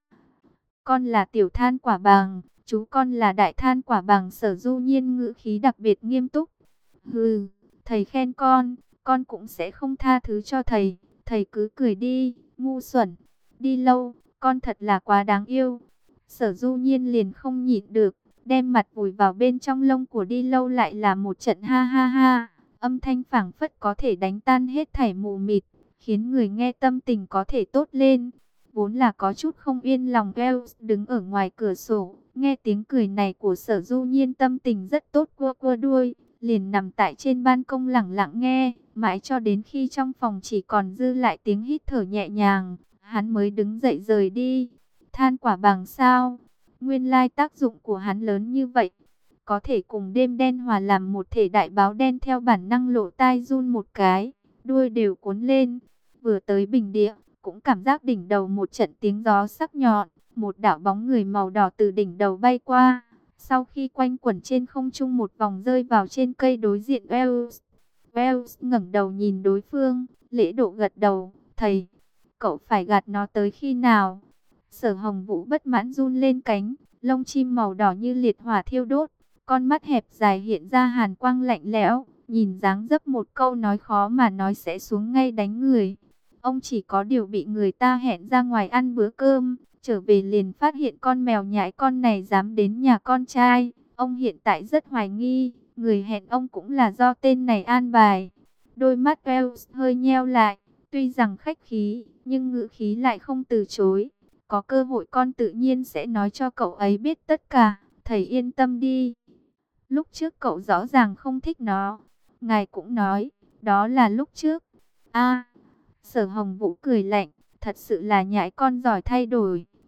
Con là tiểu than quả bàng, chú con là đại than quả bàng. Sở Du Nhiên ngữ khí đặc biệt nghiêm túc. Hừ, thầy khen con cũng sẽ không tha thứ cho thầy, thầy cứ cười đi, ngu xuẩn. Đi Lâu, con thật là quá đáng yêu. Sở Du Nhiên liền không nhịn được, đem mặt vùi vào bên trong lông của Đi Lâu, lại là một trận ha ha ha. Âm thanh phảng phất có thể đánh tan hết thảy mù mịt, khiến người nghe tâm tình có thể tốt lên. Vốn là có chút không yên lòng, Wells đứng ở ngoài cửa sổ, nghe tiếng cười này của Sở Du Nhiên tâm tình rất tốt, cua cua đuôi, liền nằm tại trên ban công lẳng lặng nghe, mãi cho đến khi trong phòng chỉ còn dư lại tiếng hít thở nhẹ nhàng, hắn mới đứng dậy rời đi. Than quả bằng sao? Nguyên lai tác dụng của hắn lớn như vậy, có thể cùng đêm đen hòa làm một thể. Đại báo đen theo bản năng lỗ tai run một cái, đuôi đều cuốn lên, vừa tới bình địa, cũng cảm giác đỉnh đầu một trận tiếng gió sắc nhọn, một đạo bóng người màu đỏ từ đỉnh đầu bay qua, sau khi quanh quẩn trên không trung một vòng rơi vào trên cây đối diện Wells. Wells ngẩng đầu nhìn đối phương, lễ độ gật đầu, thầy, cậu phải gạt nó tới khi nào? Sở Hồng Vũ bất mãn run lên cánh, lông chim màu đỏ như liệt hỏa thiêu đốt, con mắt hẹp dài hiện ra hàn quang lạnh lẽo, nhìn dáng dấp một câu nói khó mà nói sẽ xuống ngay đánh người. Ông chỉ có điều bị người ta hẹn ra ngoài ăn bữa cơm, trở về liền phát hiện con mèo nhãi con này dám đến nhà con trai. Ông hiện tại rất hoài nghi, người hẹn ông cũng là do tên này an bài. Đôi mắt Wells hơi nheo lại, tuy rằng khách khí, nhưng ngữ khí lại không từ chối. Có cơ hội con tự nhiên sẽ nói cho cậu ấy biết tất cả, thầy yên tâm đi. Lúc trước cậu rõ ràng không thích nó, ngài cũng nói, đó là lúc trước. A, Sở Hồng Vũ cười lạnh, thật sự là nhãi con giỏi thay đổi.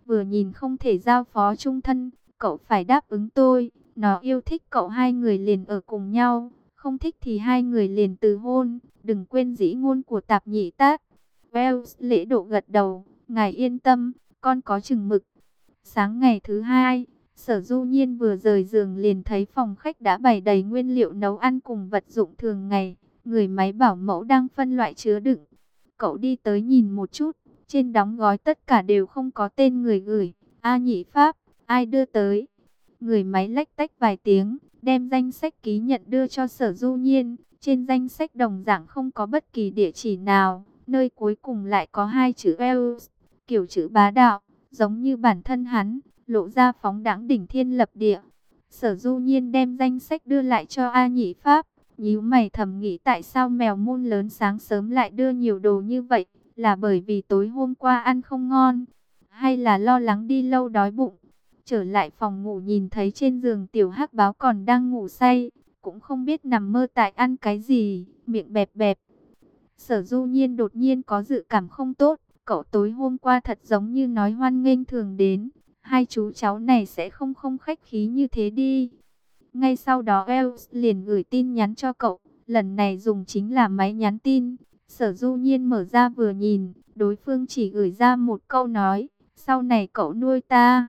vừa nhìn không thể giao phó chung thân, cậu phải đáp ứng tôi. Nó yêu thích cậu hai người liền ở cùng nhau, không thích thì hai người liền từ hôn. Đừng quên dĩ ngôn của Tạp Nhĩ Tát. Wells lễ độ gật đầu, ngài yên tâm, con có chừng mực. Sáng ngày thứ hai, Sở Du Nhiên vừa rời giường liền thấy phòng khách đã bày đầy nguyên liệu nấu ăn cùng vật dụng thường ngày. Người máy bảo mẫu đang phân loại chứa đựng. Cậu đi tới nhìn một chút, trên đóng gói tất cả đều không có tên người gửi. A Nhĩ Pháp, ai đưa tới? Người máy lách tách vài tiếng, đem danh sách ký nhận đưa cho Sở Du Nhiên. Trên danh sách đồng dạng không có bất kỳ địa chỉ nào, nơi cuối cùng lại có hai chữ L, kiểu chữ bá đạo, giống như bản thân hắn, lộ ra phóng đãng đỉnh thiên lập địa. Sở Du Nhiên đem danh sách đưa lại cho A Nhĩ Pháp, nhíu mày thầm nghĩ tại sao mèo mun lớn sáng sớm lại đưa nhiều đồ như vậy, là bởi vì tối hôm qua ăn không ngon, hay là lo lắng đi lâu đói bụng. Trở lại phòng ngủ nhìn thấy trên giường tiểu hắc báo còn đang ngủ say, cũng không biết nằm mơ tại ăn cái gì, miệng bẹp bẹp. Sở Du Nhiên đột nhiên có dự cảm không tốt, cậu tối hôm qua thật giống như nói hoan nghênh thường đến, hai chú cháu này sẽ không khách khí như thế đi. Ngay sau đó Els liền gửi tin nhắn cho cậu, lần này dùng chính là máy nhắn tin. Sở Du Nhiên mở ra vừa nhìn, đối phương chỉ gửi ra một câu nói, sau này cậu nuôi ta.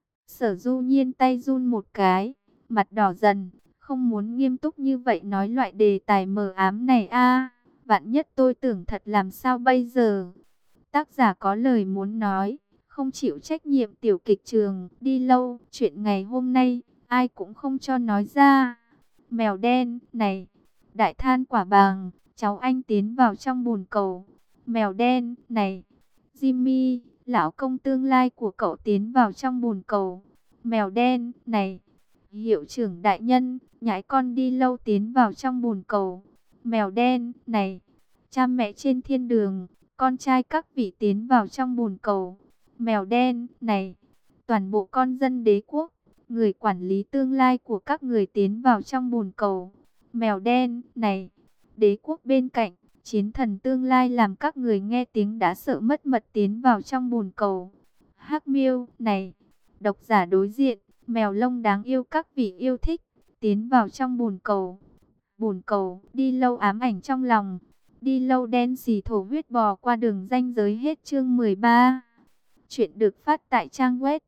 Sở Du Nhiên tay run một cái, mặt đỏ dần, không muốn nghiêm túc như vậy nói loại đề tài mờ ám này a. Vạn nhất tôi tưởng thật làm sao bây giờ? Tác giả có lời muốn nói, không chịu trách nhiệm tiểu kịch trường, đi lâu, chuyện ngày hôm nay, ai cũng không cho nói ra. Mèo đen, này, đại than quả bàng, cháu anh tiến vào trong bồn cầu. Mèo đen, này, Jimmy, lão công tương lai của cậu tiến vào trong bồn cầu. Mèo đen, này, hiệu trưởng đại nhân, nhãi con đi lâu tiến vào trong bồn cầu. Mèo đen, này, cha mẹ trên thiên đường, con trai các vị tiến vào trong bồn cầu. Mèo đen, này, toàn bộ con dân đế quốc, người quản lý tương lai của các người tiến vào trong bồn cầu. Mèo đen, này, đế quốc bên cạnh, chiến thần tương lai làm các người nghe tiếng đã sợ mất mật tiến vào trong bồn cầu. Hắc miêu, này, độc giả đối diện, mèo lông đáng yêu các vị yêu thích, tiến vào trong bồn cầu. Bồn cầu, đi lâu ám ảnh trong lòng. Đi lâu đen xì thổ huyết bò qua đường ranh giới hết chương 13. Chuyện được phát tại trang web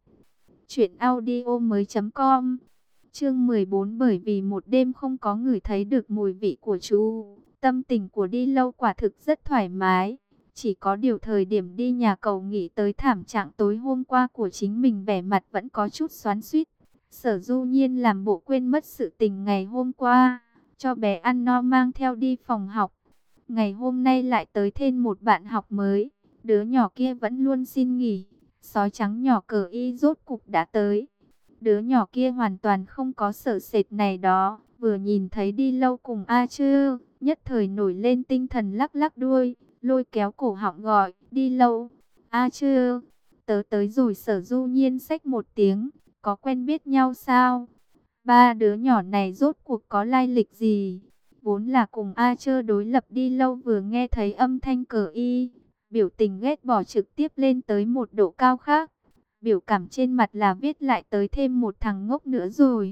truyệnaudiomoi.com. Chương 14, bởi vì một đêm không có người thấy được mùi vị của chú, tâm tình của đi lâu quả thực rất thoải mái. Chỉ có điều thời điểm đi nhà cầu nghĩ tới thảm trạng tối hôm qua của chính mình, vẻ mặt vẫn có chút xoắn xuýt. Sở Du Nhiên làm bộ quên mất sự tình ngày hôm qua, cho bé ăn no mang theo đi phòng học. Ngày hôm nay lại tới thêm một bạn học mới, đứa nhỏ kia vẫn luôn xin nghỉ. Sói trắng nhỏ Cờ Y rốt cục đã tới. Đứa nhỏ kia hoàn toàn không có sợ sệt này đó, vừa nhìn thấy đi lâu cùng A Chư, nhất thời nổi lên tinh thần lắc lắc đuôi, lôi kéo cổ họng gọi, đi lâu. A Chư, tớ tới rồi. Sở Du Nhiên xách một tiếng, có quen biết nhau sao? Ba đứa nhỏ này rốt cuộc có lai lịch gì? Vốn là cùng A Chơ đối lập, đi lâu vừa nghe thấy âm thanh Cờ Y, biểu tình ghét bỏ trực tiếp lên tới một độ cao khác. Biểu cảm trên mặt là viết lại tới thêm một thằng ngốc nữa rồi.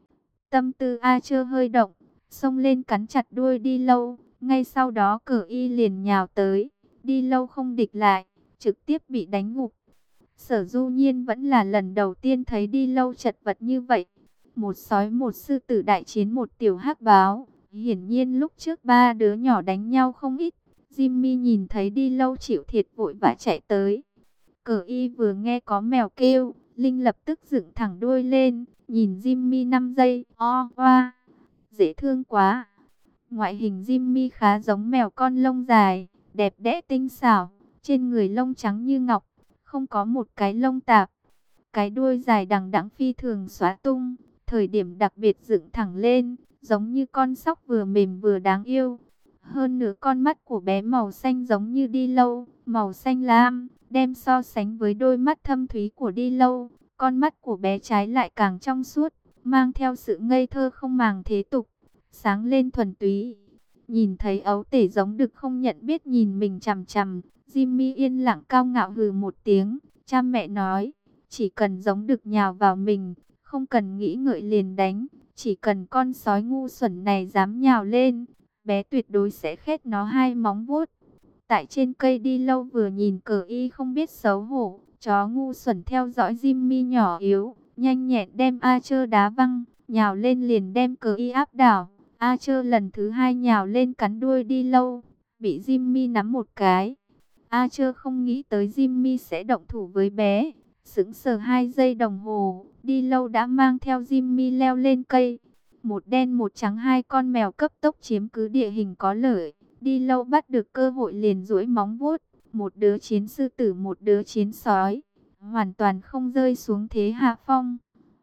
Tâm tư A Chơ hơi động, xông lên cắn chặt đuôi đi lâu. Ngay sau đó Cờ Y liền nhào tới, đi lâu không địch lại, trực tiếp bị đánh gục. Sở Du Nhiên vẫn là lần đầu tiên thấy đi lâu chật vật như vậy. Một sói một sư tử đại chiến một tiểu hắc báo. Hiển nhiên lúc trước ba đứa nhỏ đánh nhau không ít. Jimmy nhìn thấy đi lâu chịu thiệt vội vã chạy tới. Cờ Y vừa nghe có mèo kêu, Linh lập tức dựng thẳng đuôi lên, nhìn Jimmy 5 giây, hoa, dễ thương quá. Ngoại hình Jimmy khá giống mèo con lông dài, đẹp đẽ tinh xảo, trên người lông trắng như ngọc, không có một cái lông tạp. Cái đuôi dài đằng đẵng phi thường xóa tung, thời điểm đặc biệt dựng thẳng lên, giống như con sóc vừa mềm vừa đáng yêu. Hơn nữa con mắt của bé màu xanh giống như đi lâu, màu xanh lam, đem so sánh với đôi mắt thâm thúy của đi lâu, con mắt của bé trái lại càng trong suốt, mang theo sự ngây thơ không màng thế tục, sáng lên thuần túy. Nhìn thấy ấu tể giống đực không nhận biết nhìn mình chằm chằm, Jimmy yên lặng cao ngạo hừ một tiếng, Cha mẹ nói, chỉ cần giống đực nhào vào mình, không cần nghĩ ngợi liền đánh. Chỉ cần con sói ngu xuẩn này dám nhào lên, bé tuyệt đối sẽ khét nó 2 móng vuốt. Tại trên cây đi lâu vừa nhìn Cờ Y không biết xấu hổ, chó ngu xuẩn theo dõi Jimmy nhỏ yếu, nhanh nhẹn đem Archer đá văng, nhào lên liền đem Cờ Y áp đảo. Archer lần thứ 2 nhào lên cắn đuôi đi lâu, bị Jimmy nắm một cái. Archer không nghĩ tới Jimmy sẽ động thủ với bé, sững sờ 2 giây đồng hồ, đi lâu đã mang theo Jimmy leo lên cây. Một đen một trắng 2 con mèo cấp tốc chiếm cứ địa hình có lợi. Đi lâu bắt được cơ hội liền duỗi móng vuốt, một đứa chiến sư tử một đứa chiến sói, hoàn toàn không rơi xuống thế hạ phong.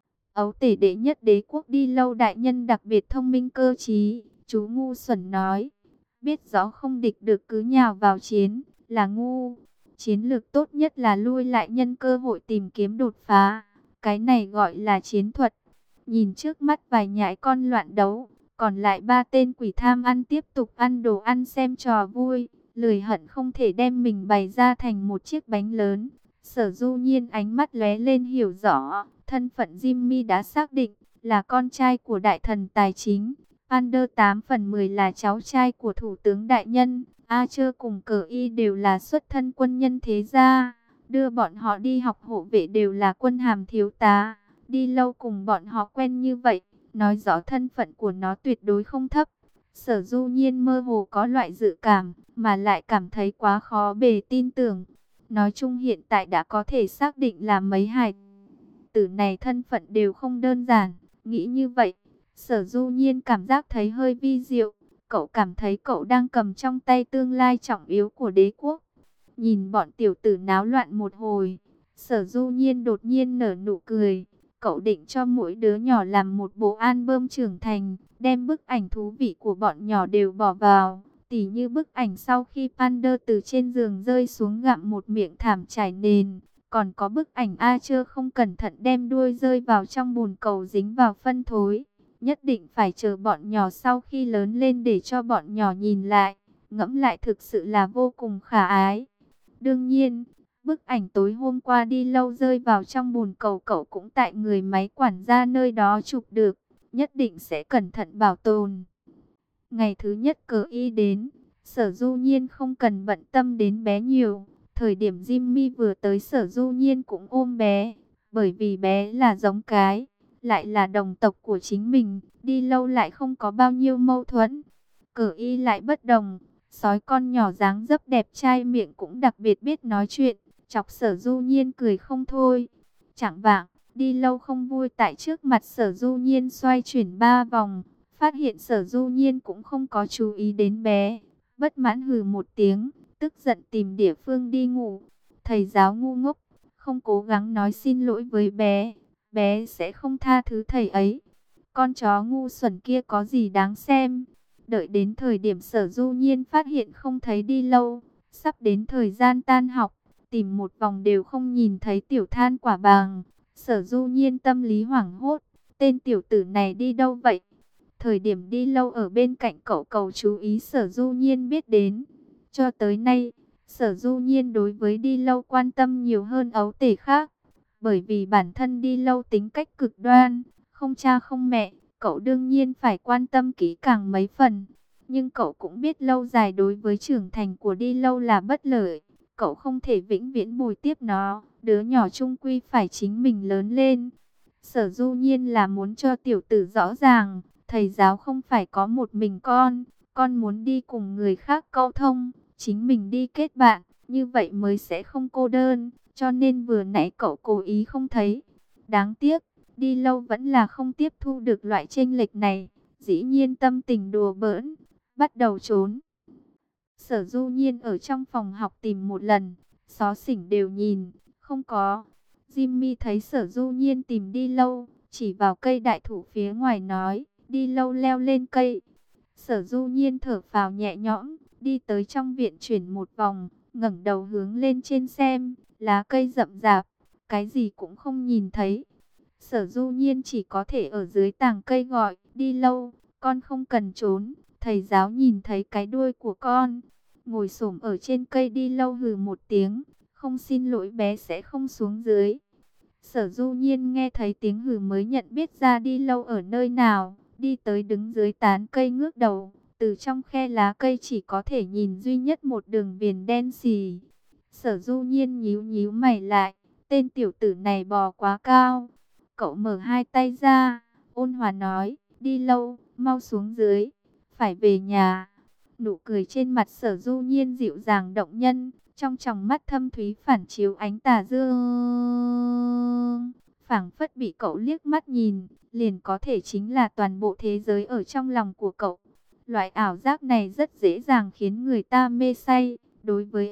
Ấu tể đệ nhất đế quốc đi lâu đại nhân đặc biệt thông minh cơ trí, chú ngu xuẩn nói, biết rõ không địch được cứ nhào vào chiến, là ngu. Chiến lược tốt nhất là lui lại nhân cơ hội tìm kiếm đột phá, cái này gọi là chiến thuật. Nhìn trước mắt vài nhãi con loạn đấu, còn lại 3 tên quỷ tham ăn tiếp tục ăn đồ ăn xem trò vui, lười hận không thể đem mình bày ra thành một chiếc bánh lớn. Sở Du Nhiên ánh mắt lóe lên hiểu rõ, thân phận Jimmy đã xác định, là con trai của đại thần tài chính. Pander 8 phần 10 là cháu trai của thủ tướng đại nhân. Archer cùng Cờ Y đều là xuất thân quân nhân thế gia, đưa bọn họ đi học hộ vệ đều là quân hàm thiếu tá. Đi lâu cùng bọn họ quen như vậy, nói rõ thân phận của nó tuyệt đối không thấp. Sở Du Nhiên mơ hồ có loại dự cảm, mà lại cảm thấy quá khó bề tin tưởng. Nói chung hiện tại đã có thể xác định là mấy hài tử này thân phận đều không đơn giản. Nghĩ như vậy, Sở Du Nhiên cảm giác thấy hơi vi diệu. Cậu cảm thấy cậu đang cầm trong tay tương lai trọng yếu của đế quốc. Nhìn bọn tiểu tử náo loạn một hồi, Sở Du Nhiên đột nhiên nở nụ cười. Cậu định cho mỗi đứa nhỏ làm một bộ album trưởng thành, đem bức ảnh thú vị của bọn nhỏ đều bỏ vào. Tỉ như bức ảnh sau khi Pander từ trên giường rơi xuống gặm một miệng thảm trải nền. Còn có bức ảnh Archer không cẩn thận đem đuôi rơi vào trong bùn cầu dính vào phân thối. Nhất định phải chờ bọn nhỏ sau khi lớn lên để cho bọn nhỏ nhìn lại. Ngẫm lại thực sự là vô cùng khả ái. Đương nhiên, bức ảnh tối hôm qua đi lâu rơi vào trong bùn cầu cậu cũng tại người máy quản gia nơi đó chụp được. Nhất định sẽ cẩn thận bảo tồn. Ngày thứ nhất Cờ Y đến, Sở Du Nhiên không cần bận tâm đến bé nhiều. Thời điểm Jimmy vừa tới Sở Du Nhiên cũng ôm bé. Bởi vì bé là giống cái, lại là đồng tộc của chính mình, đi lâu lại không có bao nhiêu mâu thuẫn. Cờ Y lại bất đồng, sói con nhỏ dáng dấp đẹp trai miệng cũng đặc biệt biết nói chuyện, chọc Sở Du Nhiên cười không thôi. Chẳng vạng, đi lâu không vui tại trước mặt Sở Du Nhiên xoay chuyển 3 vòng, phát hiện Sở Du Nhiên cũng không có chú ý đến bé, bất mãn hừ một tiếng, tức giận tìm địa phương đi ngủ. Thầy giáo ngu ngốc, không cố gắng nói xin lỗi với bé, bé sẽ không tha thứ thầy ấy. Con chó ngu xuẩn kia có gì đáng xem. Đợi đến thời điểm Sở Du Nhiên phát hiện không thấy đi lâu, sắp đến thời gian tan học, tìm một vòng đều không nhìn thấy Tiểu Than Quả Bàng. Sở Du Nhiên tâm lý hoảng hốt, tên tiểu tử này đi đâu vậy? Thời điểm đi lâu ở bên cạnh cậu cầu chú ý Sở Du Nhiên biết đến. Cho tới nay, Sở Du Nhiên đối với đi lâu quan tâm nhiều hơn ấu tể khác. Bởi vì bản thân đi lâu tính cách cực đoan, không cha không mẹ, cậu đương nhiên phải quan tâm kỹ càng mấy phần. Nhưng cậu cũng biết lâu dài đối với trưởng thành của đi lâu là bất lợi. Cậu không thể vĩnh viễn bồi tiếp nó, đứa nhỏ chung quy phải chính mình lớn lên. Sở Du Nhiên là muốn cho tiểu tử rõ ràng, thầy giáo không phải có một mình con muốn đi cùng người khác câu thông, chính mình đi kết bạn, như vậy mới sẽ không cô đơn, cho nên vừa nãy cậu cố ý không thấy. Đáng tiếc, đi lâu vẫn là không tiếp thu được loại chênh lệch này, dĩ nhiên tâm tình đùa bỡn, bắt đầu trốn. Sở Du Nhiên ở trong phòng học tìm một lần, xó xỉnh đều nhìn, không có. Jimmy thấy Sở Du Nhiên tìm đi lâu, chỉ vào cây đại thụ phía ngoài nói, đi lâu leo lên cây. Sở Du Nhiên thở phào nhẹ nhõm, đi tới trong viện chuyển một vòng, ngẩng đầu hướng lên trên xem, lá cây rậm rạp, cái gì cũng không nhìn thấy. Sở Du Nhiên chỉ có thể ở dưới tàng cây gọi, đi lâu, con không cần trốn, thầy giáo nhìn thấy cái đuôi của con. Ngồi xổm ở trên cây đi lâu hừ một tiếng, Không xin lỗi bé sẽ không xuống dưới. Sở Du Nhiên nghe thấy tiếng hừ mới nhận biết ra Đi Lâu ở nơi nào, đi tới đứng dưới tán cây ngước đầu, từ trong khe lá cây chỉ có thể nhìn duy nhất một đường viền đen xì. Sở Du Nhiên nhíu nhíu mày lại, tên tiểu tử này bò quá cao. Cậu mở hai tay ra, ôn hòa nói, Đi Lâu, mau xuống dưới, phải về nhà. Nụ cười trên mặt Sở Du Nhiên dịu dàng động nhân, trong tròng mắt thâm thúy phản chiếu ánh tà dương. Phảng phất bị cậu liếc mắt nhìn, liền có thể chính là toàn bộ thế giới ở trong lòng của cậu. Loại ảo giác này rất dễ dàng khiến người ta mê say. Đối với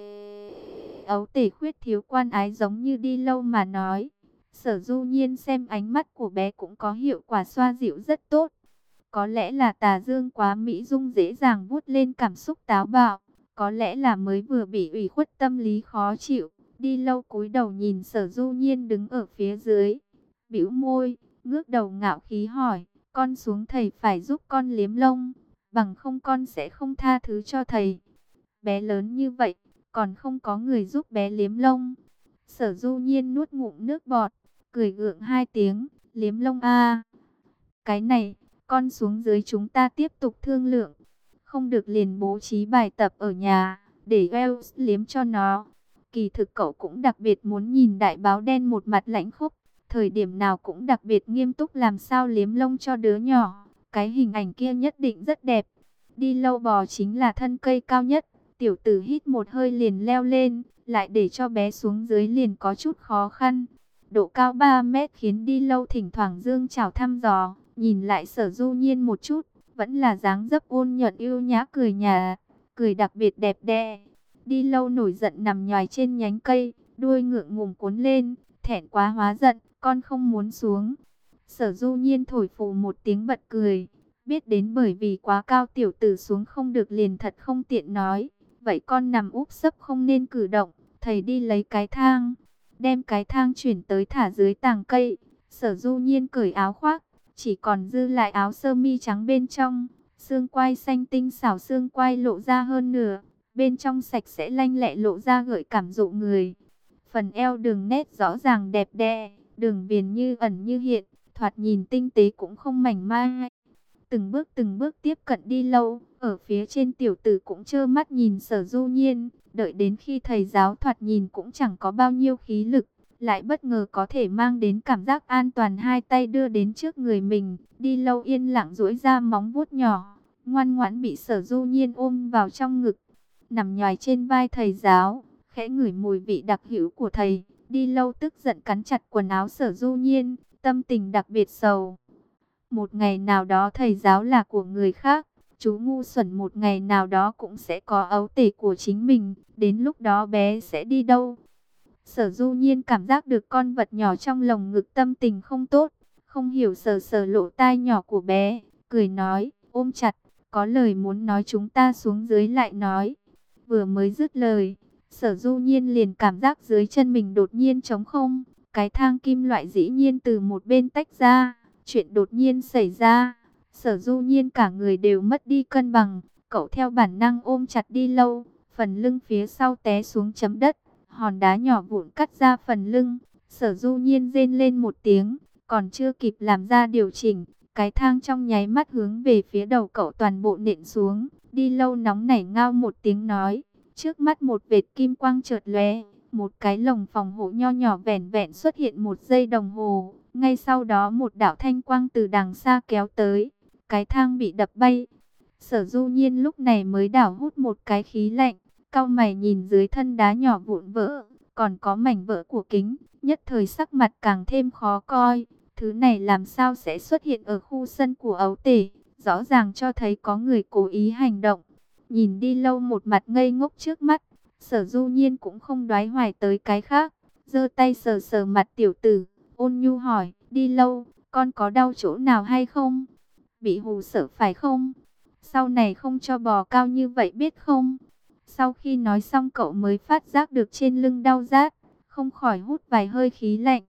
ấu tể khuyết thiếu quan ái giống như Đi Lâu mà nói, Sở Du Nhiên xem ánh mắt của bé cũng có hiệu quả xoa dịu rất tốt. Có lẽ là tà dương quá mỹ dung dễ dàng vuốt lên cảm xúc táo bạo. Có lẽ là mới vừa bị ủy khuất tâm lý khó chịu. Đi Lâu cúi đầu nhìn Sở Du Nhiên đứng ở phía dưới, bĩu môi, ngước đầu ngạo khí hỏi, con xuống thầy phải giúp con liếm lông, bằng không con sẽ không tha thứ cho thầy. Bé lớn như vậy, còn không có người giúp bé liếm lông. Sở Du Nhiên nuốt ngụm nước bọt, cười gượng hai tiếng, liếm lông a. Cái này, con xuống dưới chúng ta tiếp tục thương lượng. Không được liền bố trí bài tập ở nhà, để Wells liếm cho nó. Kỳ thực cậu cũng đặc biệt muốn nhìn đại báo đen một mặt lãnh khốc, thời điểm nào cũng đặc biệt nghiêm túc làm sao liếm lông cho đứa nhỏ. Cái hình ảnh kia nhất định rất đẹp. Đi Lâu bò chính là thân cây cao nhất. Tiểu tử hít một hơi liền leo lên, lại để cho bé xuống dưới liền có chút khó khăn. Độ cao 3 mét khiến Đi Lâu thỉnh thoảng dương chảo thăm dò, nhìn lại Sở Du Nhiên một chút, vẫn là dáng dấp ôn nhuận yêu nhã cười nhà, cười đặc biệt đẹp đẽ. Đi Lâu nổi giận nằm nhoài trên nhánh cây, đuôi ngượng ngùng cuốn lên, thẹn quá hóa giận, con không muốn xuống. Sở Du Nhiên thổi phù một tiếng bật cười, biết đến bởi vì quá cao tiểu tử xuống không được liền thật không tiện nói. Vậy con nằm úp sấp không nên cử động, thầy đi lấy cái thang. Đem cái thang chuyển tới thả dưới tàng cây. Sở Du Nhiên cởi áo khoác, chỉ còn dư lại áo sơ mi trắng bên trong. Xương quai xanh tinh xảo, xương quai lộ ra hơn nửa, bên trong sạch sẽ lanh lẹ lộ ra gợi cảm dụ người. Phần eo đường nét rõ ràng đẹp đẽ, đường viền như ẩn như hiện, thoạt nhìn tinh tế cũng không mảnh mai. Từng bước tiếp cận Đi Lâu, ở phía trên tiểu tử cũng trơ mắt nhìn Sở Du Nhiên, đợi đến khi thầy giáo thoạt nhìn cũng chẳng có bao nhiêu khí lực, lại bất ngờ có thể mang đến cảm giác an toàn, hai tay đưa đến trước người mình. Đi Lâu yên lặng duỗi ra móng vuốt nhỏ, ngoan ngoãn bị Sở Du Nhiên ôm vào trong ngực, nằm nhoài trên vai thầy giáo, khẽ ngửi mùi vị đặc hữu của thầy. Đi Lâu tức giận cắn chặt quần áo Sở Du Nhiên, tâm tình đặc biệt sầu. Một ngày nào đó thầy giáo là của người khác, chú ngu xuẩn một ngày nào đó cũng sẽ có ấu tể của chính mình, đến lúc đó bé sẽ đi đâu? Sở Du Nhiên cảm giác được con vật nhỏ trong lồng ngực, tâm tình không tốt, không hiểu sờ sờ lỗ tai nhỏ của bé, cười nói, ôm chặt, có lời muốn nói chúng ta xuống dưới lại nói. Vừa mới dứt lời, Sở Du Nhiên liền cảm giác dưới chân mình đột nhiên trống không, cái thang kim loại dĩ nhiên từ một bên tách ra. Chuyện đột nhiên xảy ra, Sở Du Nhiên cả người đều mất đi cân bằng, cậu theo bản năng ôm chặt Đi Lâu, phần lưng phía sau té xuống chấm đất, hòn đá nhỏ vụn cắt ra phần lưng. Sở Du Nhiên rên lên một tiếng, còn chưa kịp làm ra điều chỉnh, cái thang trong nháy mắt hướng về phía đầu cậu toàn bộ nện xuống. Đi Lâu nóng nảy ngao một tiếng nói, trước mắt một vệt kim quang chợt lóe, một cái lồng phòng hộ nho nhỏ vẻn vẹn xuất hiện 1 giây đồng hồ. Ngay sau đó một đạo thanh quang từ đằng xa kéo tới, cái thang bị đập bay. Sở Du Nhiên lúc này mới đảo hút một cái khí lạnh, cau mày nhìn dưới thân đá nhỏ vụn vỡ, còn có mảnh vỡ của kính, nhất thời sắc mặt càng thêm khó coi. Thứ này làm sao sẽ xuất hiện ở khu sân của ấu tể, rõ ràng cho thấy có người cố ý hành động. Nhìn Đi Lâu một mặt ngây ngốc trước mắt, Sở Du Nhiên cũng không đoái hoài tới cái khác, giơ tay sờ sờ mặt tiểu tử, ôn nhu hỏi, Đi Lâu, con có đau chỗ nào hay không? Bị hù sợ phải không? Sau này không cho bò cao như vậy biết không? Sau khi nói xong cậu mới phát giác được trên lưng đau rát, không khỏi hút vài hơi khí lạnh,